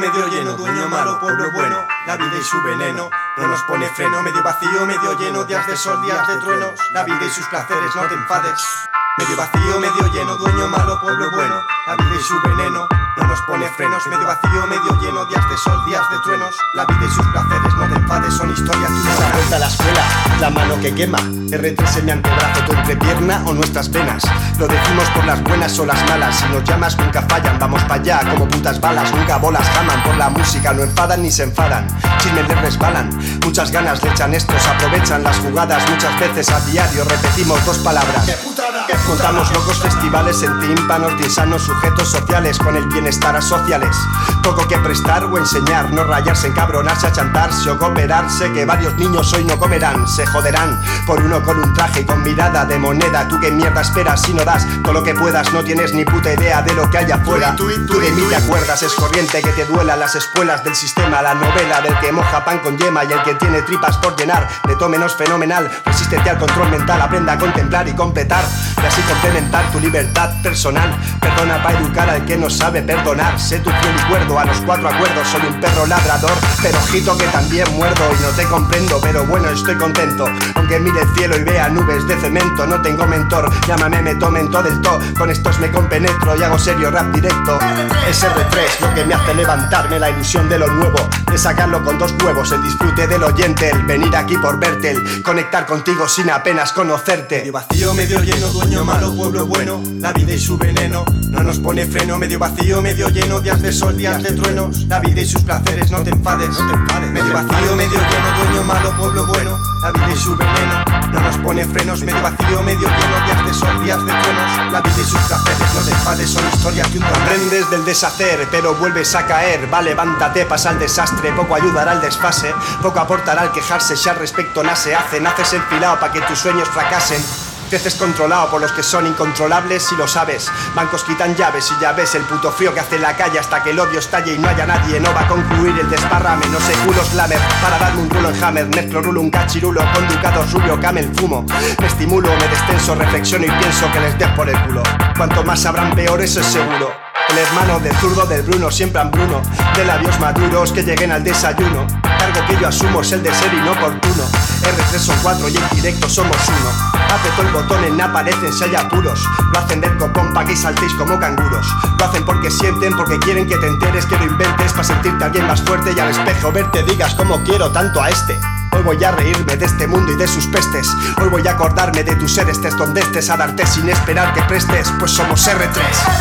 medio lleno, dueño malo, pueblo bueno. La vida y su veneno no nos pone freno. Medio vacío, medio lleno, días de sol, días de truenos. La vida y sus placeres, no te enfades. Medio vacío, medio lleno, dueño malo, pueblo bueno. La vida y su veneno no nos pone frenos. Medio vacío, medio lleno, días de sol, días de truenos. La vida y sus placeres, no te enfades, son historias de esa vuelta a la escuela, la mano que quema. R3 en mi antebrazo, tu entrepierna o nuestras venas. Lo decimos por las buenas o las malas. Si nos llamas nunca fallan, vamos para allá como putas balas. Nunca bolas jaman por la música, no enfadan ni se enfadan. Chismes les resbalan, muchas ganas le echan estos. Aprovechan las jugadas, muchas veces a diario repetimos dos palabras. Contamos locos festivales en tímpanos de insanos sujetos sociales con el bienestar a sociales. Poco que prestar o enseñar, no rayarse, encabronarse, achantarse o cooperarse. Que varios niños hoy no comerán, se joderán por uno con un traje y con mirada de moneda. Tú qué mierda esperas si no das todo lo que puedas. No tienes ni puta idea de lo que hay afuera. Tú de mí te acuerdas, es corriente que te duela las espuelas del sistema. La novela del que moja pan con yema y el que tiene tripas por llenar. De todo menos fenomenal, resístete al control mental. Aprende a contemplar y completar y así complementar tu libertad personal. Perdona para educar al que no sabe perdonar. Sé tu fiel y cuerdo a los 4 acuerdos. Soy un perro ladrador, pero ojito que también muerdo. Y no te comprendo, pero bueno, estoy contento. Aunque mire el cielo y vea nubes de cemento. No tengo mentor, llámame, me tomen todo el to. Con estos me compenetro y hago serio rap directo. Es R3 lo que me hace levantarme, la ilusión de lo nuevo, de sacarlo con 2 huevos. El disfrute del oyente, el venir aquí por verte, el conectar contigo sin apenas conocerte. Medio vacío, medio lleno, dueño malo, pueblo bueno. La vida y su veneno no nos pone freno. Medio vacío, medio lleno, días de sol, días de truenos. La vida y sus placeres, no te enfades, no te enfades. Medio vacío, medio lleno, dueño malo, pueblo bueno. La vida y su veneno no nos pone frenos. Medio vacío, medio lleno, días de sol, días de truenos. La vida y sus placeres, no te enfades, son historias que un aprendes del deshacer, pero vuelves a caer. Va, levántate, pasa el desastre. Poco ayudará al desfase, poco aportará al quejarse. Si al respecto nada se hace, naces enfilado para que tus sueños fracasen. Creces controlado por los que son incontrolables si lo sabes. Bancos quitan llaves y ya ves el puto frío que hace en la calle hasta que el odio estalle y no haya nadie. No va a concluir el desparrame, no sé culo slammer para darme un rulo en hammer. Mezclo rulo, un cachirulo con ducados rubio, camel fumo. Me estimulo, me destenso, reflexiono y pienso que les des por el culo. Cuanto más sabrán peor, eso es seguro. El hermano del zurdo del Bruno, siempre hambruno, de labios maduros que lleguen al desayuno. Cargo que yo asumo es el de ser inoportuno. R3 son 4 y en directo somos 1. Apretó el botón en aparecen si hay apuros. Lo hacen del copón pa' que saltéis como canguros. Lo hacen porque sienten, porque quieren que te enteres, que lo inventes pa' sentirte alguien más fuerte y al espejo verte digas como quiero tanto a este. Hoy voy a reírme de este mundo y de sus pestes. Hoy voy a acordarme de tus seres, estés donde estés, a darte sin esperar que prestes, pues somos R3.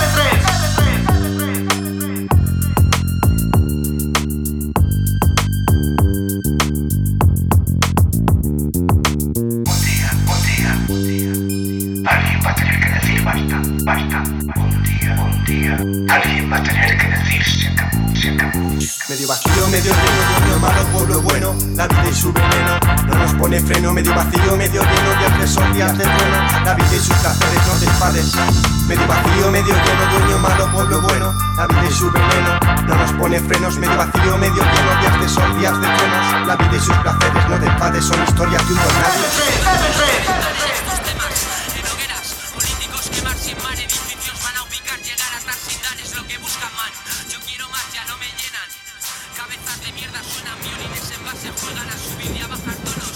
Alguien va a tener que decir basta, basta. Un día, alguien va a tener que decir se acabó, se acabó. Medio vacío, medio lleno, dueño malo, pueblo bueno. La vida y su veneno no nos pone freno. Medio vacío, medio lleno, días de sol, días de trueno. La vida y sus placeres, no te enfades. Medio vacío, medio lleno, dueño malo, pueblo bueno. La vida y su veneno no nos pone frenos. Medio vacío, medio lleno, días de sol, días de truenos. La vida y sus placeres, no te enfades, son historias de un tornado. Cabezas de mierda suenan violines en base, juegan a subir y a bajar tonos.